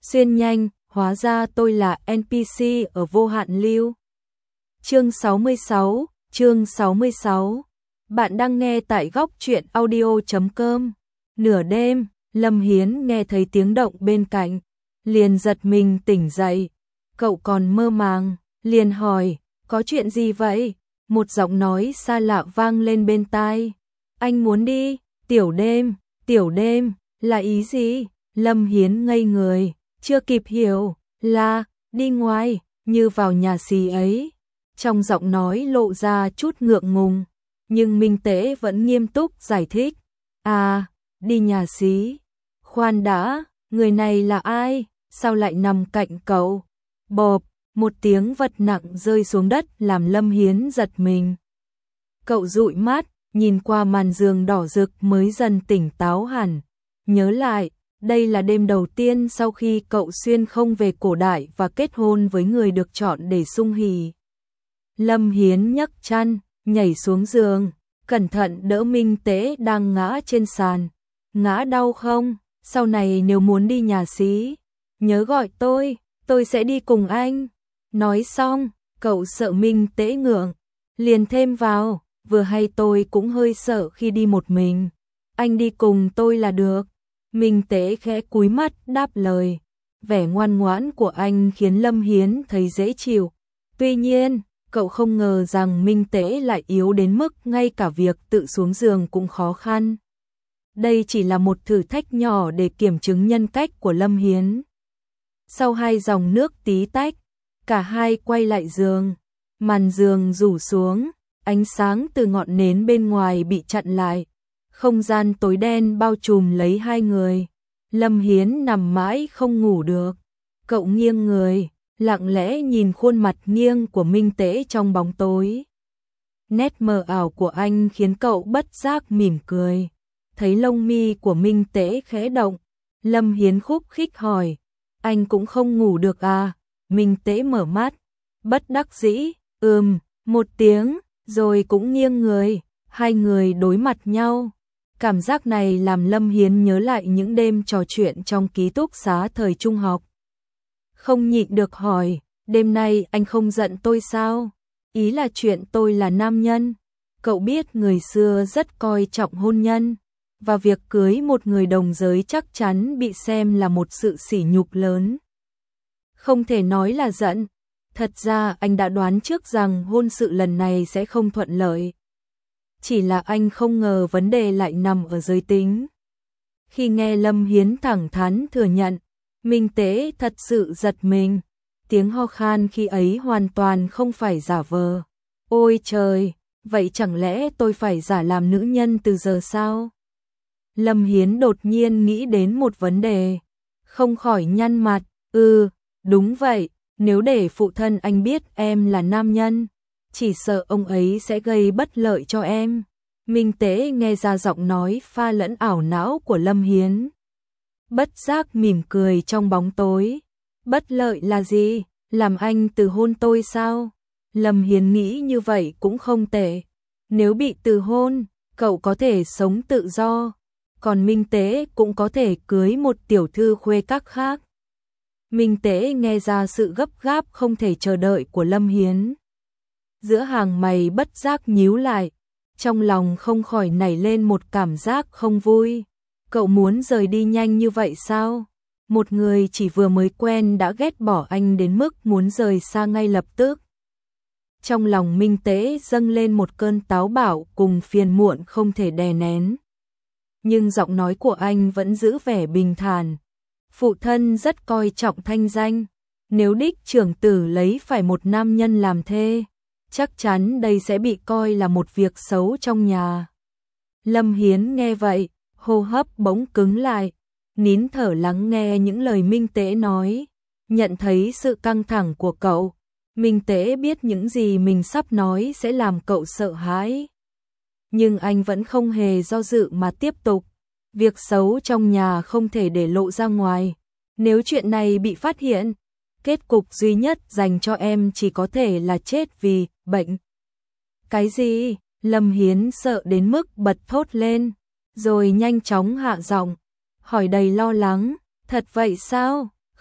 xuyên nhanh, hóa ra tôi là NPC ở vô hạn lưu. Chương 66. Bạn đang nghe tại góc truyện audio.com. Nửa đêm, Lâm Hiến nghe thấy tiếng động bên cạnh, liền giật mình tỉnh dậy. Cậu còn mơ màng, liền hỏi, có chuyện gì vậy? Một giọng nói xa lạ vang lên bên tai. Anh muốn đi, tiểu đêm, là ý gì? Lâm Hiến ngây người, chưa kịp hiểu, là, đi ngoài, như vào nhà xí ấy. Trong giọng nói lộ ra chút ngượng ngùng, nhưng Minh Tế vẫn nghiêm túc giải thích. À, đi nhà xí. Khoan đã, người này là ai? Sao lại nằm cạnh cậu? Bộp, một tiếng vật nặng rơi xuống đất làm Lâm Hiến giật mình. Cậu dụi mắt, nhìn qua màn giường đỏ rực mới dần tỉnh táo hẳn. Nhớ lại, đây là đêm đầu tiên sau khi cậu xuyên không về cổ đại và kết hôn với người được chọn để sung hỉ. Lâm Hiến nhấc chăn, nhảy xuống giường, cẩn thận đỡ Minh Tế đang ngã trên sàn. Ngã đau không? Sau này nếu muốn đi nhà xí, nhớ gọi tôi sẽ đi cùng anh. Nói xong, cậu sợ Minh Tế ngượng, liền thêm vào, vừa hay tôi cũng hơi sợ khi đi một mình. Anh đi cùng tôi là được. Minh Tế khẽ cúi mắt đáp lời. Vẻ ngoan ngoãn của anh khiến Lâm Hiến thấy dễ chịu. Tuy nhiên, cậu không ngờ rằng Minh Tế lại yếu đến mức ngay cả việc tự xuống giường cũng khó khăn. Đây chỉ là một thử thách nhỏ để kiểm chứng nhân cách của Lâm Hiến. Sau 2 dòng nước tí tách, cả hai quay lại giường. Màn giường rủ xuống, ánh sáng từ ngọn nến bên ngoài bị chặn lại. Không gian tối đen bao trùm lấy hai người. Lâm Hiến nằm mãi không ngủ được. Cậu nghiêng người, lặng lẽ nhìn khuôn mặt nghiêng của Minh Tế trong bóng tối. Nét mờ ảo của anh khiến cậu bất giác mỉm cười. Thấy lông mi của Minh Tế khẽ động, Lâm Hiến khúc khích hỏi, anh cũng không ngủ được à? Minh Tế mở mắt, bất đắc dĩ, một tiếng, rồi cũng nghiêng người, hai người đối mặt nhau. Cảm giác này làm Lâm Hiến nhớ lại những đêm trò chuyện trong ký túc xá thời trung học. Không nhịn được hỏi, đêm nay anh không giận tôi sao? Ý là chuyện tôi là nam nhân. Cậu biết người xưa rất coi trọng hôn nhân, và việc cưới một người đồng giới chắc chắn bị xem là một sự sỉ nhục lớn. Không thể nói là giận, thật ra anh đã đoán trước rằng hôn sự lần này sẽ không thuận lợi. Chỉ là anh không ngờ vấn đề lại nằm ở giới tính. Khi nghe Lâm Hiến thẳng thắn thừa nhận, Minh Tế thật sự giật mình. Tiếng ho khan khi ấy hoàn toàn không phải giả vờ. Ôi trời, vậy chẳng lẽ tôi phải giả làm nữ nhân từ giờ sao? Lâm Hiến đột nhiên nghĩ đến một vấn đề, không khỏi nhăn mặt. Đúng vậy, nếu để phụ thân anh biết em là nam nhân, chỉ sợ ông ấy sẽ gây bất lợi cho em. Minh Tế nghe ra giọng nói pha lẫn ảo não của Lâm Hiến. Bất giác mỉm cười trong bóng tối. Bất lợi là gì? Làm anh từ hôn tôi sao? Lâm Hiến nghĩ như vậy cũng không tệ. Nếu bị từ hôn, cậu có thể sống tự do, còn Minh Tế cũng có thể cưới một tiểu thư khuê các khác. Minh Tế nghe ra sự gấp gáp không thể chờ đợi của Lâm Hiến. Giữa hàng mày bất giác nhíu lại, trong lòng không khỏi nảy lên một cảm giác không vui. Cậu muốn rời đi nhanh như vậy sao? Một người chỉ vừa mới quen đã ghét bỏ anh đến mức muốn rời xa ngay lập tức. Trong lòng Minh Tế dâng lên một cơn táo bạo cùng phiền muộn không thể đè nén. Nhưng giọng nói của anh vẫn giữ vẻ bình thản. Phụ thân rất coi trọng thanh danh. Nếu đích trưởng tử lấy phải một nam nhân làm thê, chắc chắn đây sẽ bị coi là một việc xấu trong nhà. Lâm Hiến nghe vậy, hô hấp bỗng cứng lại, nín thở lắng nghe những lời Minh Tế nói. Nhận thấy sự căng thẳng của cậu, Minh Tế biết những gì mình sắp nói sẽ làm cậu sợ hãi. Nhưng anh vẫn không hề do dự mà tiếp tục. Việc xấu trong nhà không thể để lộ ra ngoài. Nếu chuyện này bị phát hiện, kết cục duy nhất dành cho em chỉ có thể là chết vì bệnh. Cái gì? Lâm Hiến sợ đến mức bật thốt lên, rồi nhanh chóng hạ giọng, hỏi đầy lo lắng. Thật vậy sao?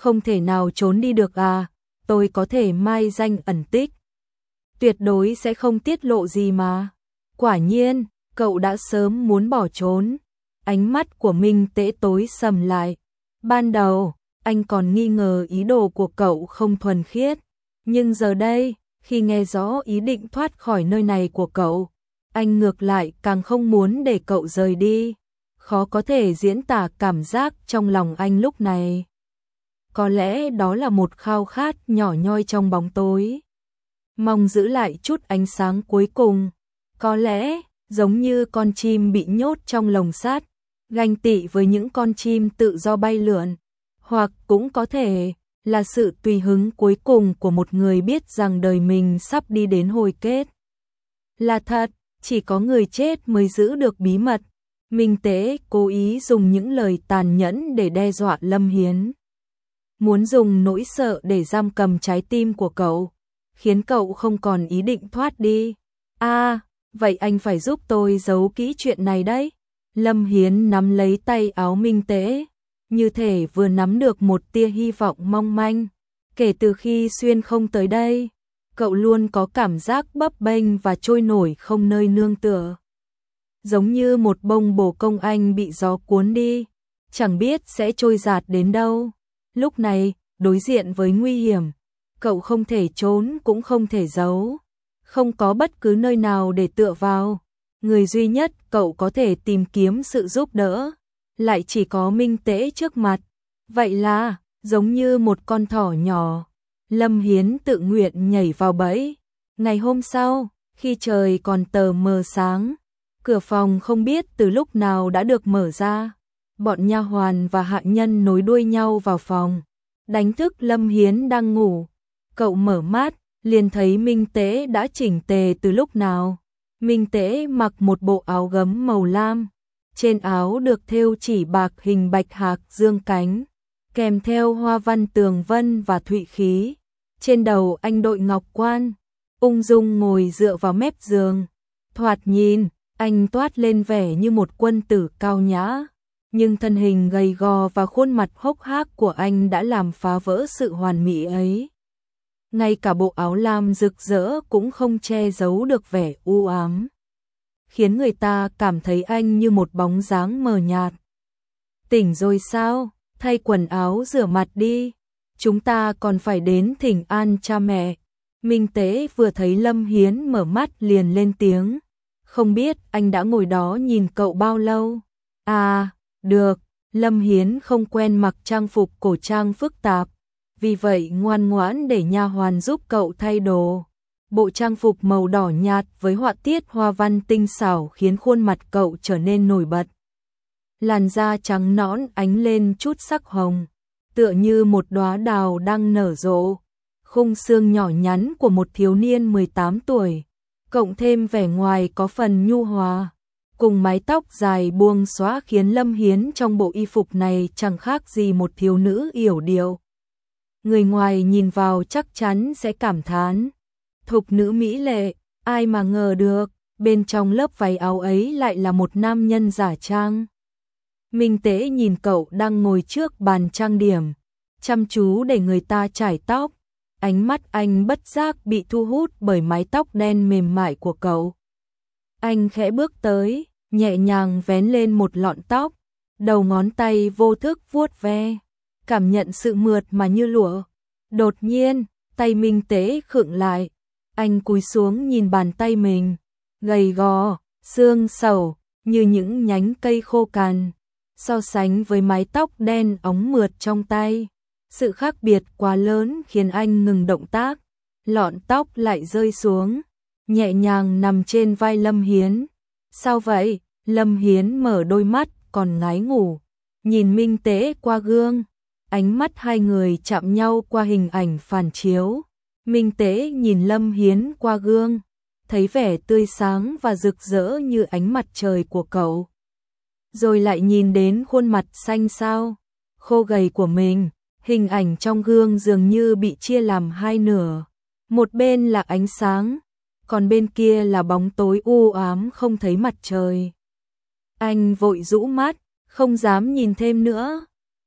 không thể nào trốn đi được à, tôi có thể mai danh ẩn tích. Tuyệt đối sẽ không tiết lộ gì mà. Quả nhiên, cậu đã sớm muốn bỏ trốn. Ánh mắt của Minh Tế tối sầm lại. Ban đầu, anh còn nghi ngờ ý đồ của cậu không thuần khiết. Nhưng giờ đây, khi nghe rõ ý định thoát khỏi nơi này của cậu, anh ngược lại càng không muốn để cậu rời đi. Khó có thể diễn tả cảm giác trong lòng anh lúc này. Có lẽ đó là một khao khát nhỏ nhoi trong bóng tối. Mong giữ lại chút ánh sáng cuối cùng. Có lẽ, giống như con chim bị nhốt trong lồng sắt, ganh tị với những con chim tự do bay lượn. Hoặc cũng có thể là sự tùy hứng cuối cùng của một người biết rằng đời mình sắp đi đến hồi kết. Là thật, chỉ có người chết mới giữ được bí mật. Minh Tế cố ý dùng những lời tàn nhẫn để đe dọa Lâm Hiến. Muốn dùng nỗi sợ để giam cầm trái tim của cậu, khiến cậu không còn ý định thoát đi. Vậy anh phải giúp tôi giấu kỹ chuyện này đấy. Lâm Hiến nắm lấy tay áo Minh Tế, như thể vừa nắm được một tia hy vọng mong manh. Kể từ khi Xuyên không tới đây, cậu luôn có cảm giác bấp bênh và trôi nổi không nơi nương tựa. Giống như một bông bồ công anh bị gió cuốn đi, chẳng biết sẽ trôi dạt đến đâu. Lúc này, đối diện với nguy hiểm, cậu không thể trốn cũng không thể giấu. Không có bất cứ nơi nào để tựa vào. Người duy nhất cậu có thể tìm kiếm sự giúp đỡ, lại chỉ có Minh Tế trước mặt. Vậy là, giống như một con thỏ nhỏ, Lâm Hiến tự nguyện nhảy vào bẫy. Ngày hôm sau, khi trời còn tờ mờ sáng, cửa phòng không biết từ lúc nào đã được mở ra. Bọn nha hoàn và hạ nhân nối đuôi nhau vào phòng, đánh thức Lâm Hiến đang ngủ. Cậu mở mắt, liền thấy Minh Tế đã chỉnh tề từ lúc nào. Minh Tế mặc một bộ áo gấm màu lam, trên áo được thêu chỉ bạc hình bạch hạc dương cánh, kèm theo hoa văn tường vân và thụy khí. Trên đầu anh đội ngọc quan, ung dung ngồi dựa vào mép giường. Thoạt nhìn, anh toát lên vẻ như một quân tử cao nhã, nhưng thân hình gầy gò và khuôn mặt hốc hác của anh đã làm phá vỡ sự hoàn mỹ ấy. Ngay cả bộ áo lam rực rỡ cũng không che giấu được vẻ u ám, khiến người ta cảm thấy anh như một bóng dáng mờ nhạt. Tỉnh rồi sao? Thay quần áo rửa mặt đi. Chúng ta còn phải đến thỉnh an cha mẹ. Minh Tế vừa thấy Lâm Hiến mở mắt liền lên tiếng. Không biết anh đã ngồi đó nhìn cậu bao lâu? Được. Lâm Hiến không quen mặc trang phục cổ trang phức tạp, vì vậy ngoan ngoãn để nha hoàn giúp cậu thay đồ. Bộ trang phục màu đỏ nhạt với họa tiết hoa văn tinh xảo khiến khuôn mặt cậu trở nên nổi bật. Làn da trắng nõn ánh lên chút sắc hồng, tựa như một đóa đào đang nở rộ. Khung xương nhỏ nhắn của một thiếu niên 18 tuổi, cộng thêm vẻ ngoài có phần nhu hòa, cùng mái tóc dài buông xõa khiến Lâm Hiến trong bộ y phục này chẳng khác gì một thiếu nữ yểu điệu. Người ngoài nhìn vào chắc chắn sẽ cảm thán, thục nữ mỹ lệ, ai mà ngờ được, bên trong lớp váy áo ấy lại là một nam nhân giả trang. Minh Tế nhìn cậu đang ngồi trước bàn trang điểm, chăm chú để người ta chải tóc. Ánh mắt anh bất giác bị thu hút bởi mái tóc đen mềm mại của cậu. Anh khẽ bước tới, nhẹ nhàng vén lên một lọn tóc, đầu ngón tay vô thức vuốt ve, cảm nhận sự mượt mà như lụa. Đột nhiên, tay Minh Tế khựng lại, anh cúi xuống nhìn bàn tay mình, gầy gò, xương xẩu, như những nhánh cây khô cằn. So sánh với mái tóc đen óng mượt trong tay, sự khác biệt quá lớn khiến anh ngừng động tác. Lọn tóc lại rơi xuống, nhẹ nhàng nằm trên vai Lâm Hiến. Sao vậy? Lâm Hiến mở đôi mắt còn ngái ngủ, nhìn Minh Tế qua gương. Ánh mắt hai người chạm nhau qua hình ảnh phản chiếu. Minh Tế nhìn Lâm Hiến qua gương, thấy vẻ tươi sáng và rực rỡ như ánh mặt trời của cậu. Rồi lại nhìn đến khuôn mặt xanh xao, khô gầy của mình. Hình ảnh trong gương dường như bị chia làm hai nửa. Một bên là ánh sáng, còn bên kia là bóng tối u ám không thấy mặt trời. Anh vội rũ mắt, không dám nhìn thêm nữa.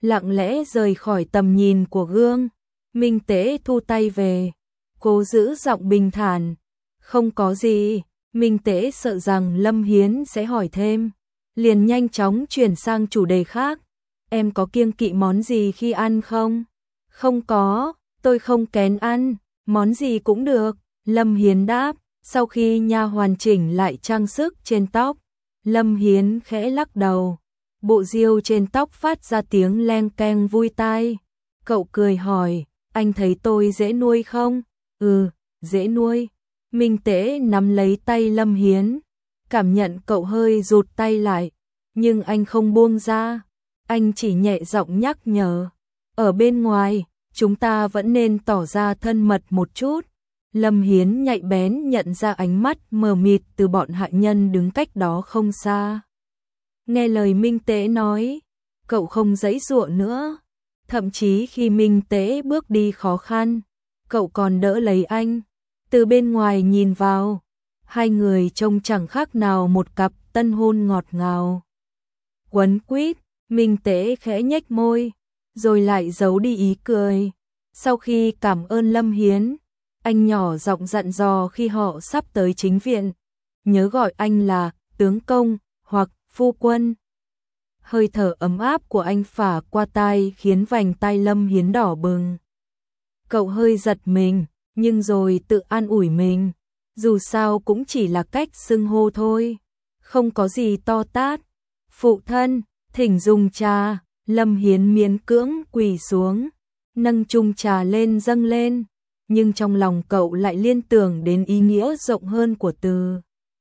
lặng lẽ rời khỏi tầm nhìn của gương. Minh Tế thu tay về, cố giữ giọng bình thản, không có gì. Minh Tế sợ rằng Lâm Hiến sẽ hỏi thêm, liền nhanh chóng chuyển sang chủ đề khác. Em có kiêng kỵ món gì khi ăn không? Không có, tôi không kén ăn, món gì cũng được. Lâm Hiến đáp. Sau khi nha hoàn chỉnh lại trang sức trên tóc, Lâm Hiến khẽ lắc đầu. Bộ diêu trên tóc phát ra tiếng leng keng vui tai. Cậu cười hỏi, anh thấy tôi dễ nuôi không? Ừ, dễ nuôi. Minh Tế nắm lấy tay Lâm Hiến, cảm nhận cậu hơi rụt tay lại, nhưng anh không buông ra. Anh chỉ nhẹ giọng nhắc nhở, ở bên ngoài, chúng ta vẫn nên tỏ ra thân mật một chút. Lâm Hiến nhạy bén nhận ra ánh mắt mờ mịt từ bọn hạ nhân đứng cách đó không xa. Nghe lời Minh Tế nói, cậu không giãy giụa nữa. Thậm chí khi Minh Tế bước đi khó khăn, cậu còn đỡ lấy anh. Từ bên ngoài nhìn vào, hai người trông chẳng khác nào một cặp tân hôn ngọt ngào. Quấn quýt, Minh Tế khẽ nhếch môi, rồi lại giấu đi ý cười. Sau khi cảm ơn Lâm Hiến, anh nhỏ giọng dặn dò khi họ sắp tới chính viện, nhớ gọi anh là tướng công hoặc phu quân. Hơi thở ấm áp của anh phả qua tai khiến vành tai Lâm Hiến đỏ bừng. Cậu hơi giật mình, nhưng rồi tự an ủi mình, dù sao cũng chỉ là cách xưng hô thôi, không có gì to tát. Phụ thân, thỉnh dùng trà. Lâm Hiến miễn cưỡng quỳ xuống, nâng chung trà lên dâng lên, nhưng trong lòng cậu lại liên tưởng đến ý nghĩa rộng hơn của từ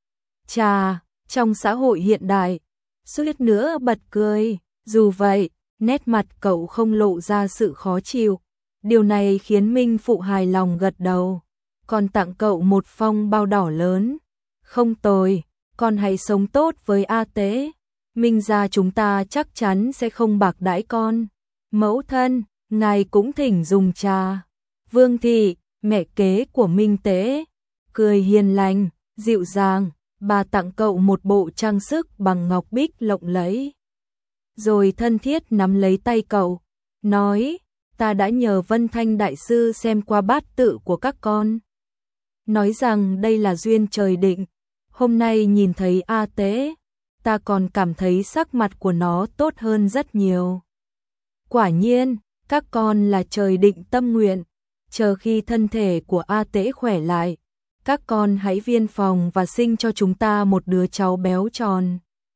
trà. Trong xã hội hiện đại, suýt nữa bật cười. Dù vậy, nét mặt cậu không lộ ra sự khó chịu. Điều này khiến Minh Phụ hài lòng gật đầu, còn tặng cậu một phong bao đỏ lớn. Không tồi, con hãy sống tốt với A Tế. Minh gia chúng ta chắc chắn sẽ không bạc đãi con. Mẫu thân, ngài cũng thỉnh dùng trà. Vương Thị, mẹ kế của Minh Tế, cười hiền lành, dịu dàng. Bà tặng cậu một bộ trang sức bằng ngọc bích lộng lẫy, rồi thân thiết nắm lấy tay cậu, nói, ta đã nhờ Vân Thanh đại sư xem qua bát tự của các con, nói rằng đây là duyên trời định. Hôm nay nhìn thấy A Tế, ta còn cảm thấy sắc mặt của nó tốt hơn rất nhiều. Quả nhiên, các con là trời định tâm nguyện, chờ khi thân thể của A Tế khỏe lại, các con hãy viên phòng và sinh cho chúng ta một đứa cháu béo tròn.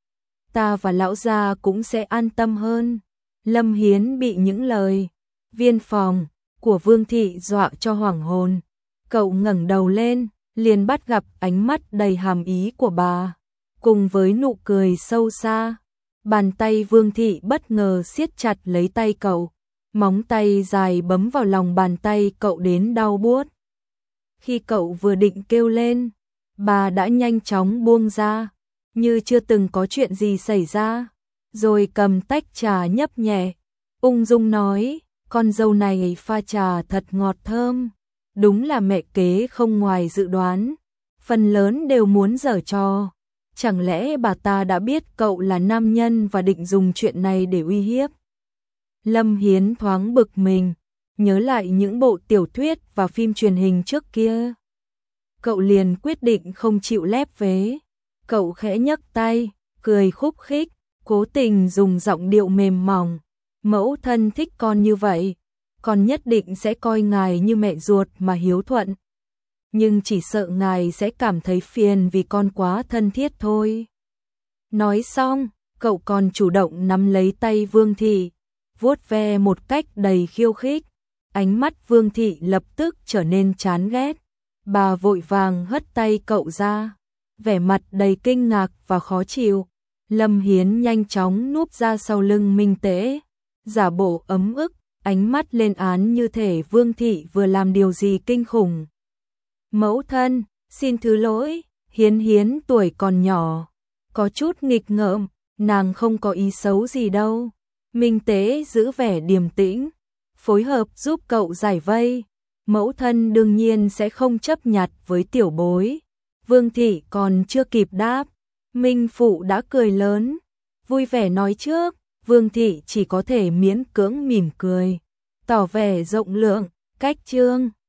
Ta và lão gia cũng sẽ an tâm hơn. Lâm Hiến bị những lời viên phòng của Vương Thị dọa cho hoảng hồn. Cậu ngẩng đầu lên, liền bắt gặp ánh mắt đầy hàm ý của bà, cùng với nụ cười sâu xa. Bàn tay Vương Thị bất ngờ siết chặt lấy tay cậu, móng tay dài bấm vào lòng bàn tay cậu đến đau buốt. Khi cậu vừa định kêu lên, bà đã nhanh chóng buông ra, như chưa từng có chuyện gì xảy ra, rồi cầm tách trà nhấp nhẹ, ung dung nói, con dâu này pha trà thật ngọt thơm. Đúng là mẹ kế không ngoài dự đoán, phần lớn đều muốn giở trò. Chẳng lẽ bà ta đã biết cậu là nam nhân và định dùng chuyện này để uy hiếp? Lâm Hiến thoáng bực mình, nhớ lại những bộ tiểu thuyết và phim truyền hình trước kia. Cậu liền quyết định không chịu lép vế. Cậu khẽ nhấc tay, cười khúc khích, cố tình dùng giọng điệu mềm mỏng. Mẫu thân thích con như vậy, con nhất định sẽ coi ngài như mẹ ruột mà hiếu thuận. Nhưng chỉ sợ ngài sẽ cảm thấy phiền vì con quá thân thiết thôi. Nói xong, cậu còn chủ động nắm lấy tay Vương Thị, vuốt ve một cách đầy khiêu khích. Ánh mắt Vương Thị lập tức trở nên chán ghét. Bà vội vàng hất tay cậu ra, vẻ mặt đầy kinh ngạc và khó chịu. Lâm Hiến nhanh chóng núp ra sau lưng Minh Tế, giả bộ ấm ức, ánh mắt lên án như thể Vương Thị vừa làm điều gì kinh khủng. Mẫu thân, xin thứ lỗi, Hiến tuổi còn nhỏ, có chút nghịch ngợm, nàng không có ý xấu gì đâu. Minh Tế giữ vẻ điềm tĩnh, phối hợp giúp cậu giải vây. Mẫu thân đương nhiên sẽ không chấp nhặt với tiểu bối. Vương Thị còn chưa kịp đáp, Minh Phụ đã cười lớn, vui vẻ nói trước, Vương Thị chỉ có thể miễn cưỡng mỉm cười, tỏ vẻ rộng lượng, cách Trương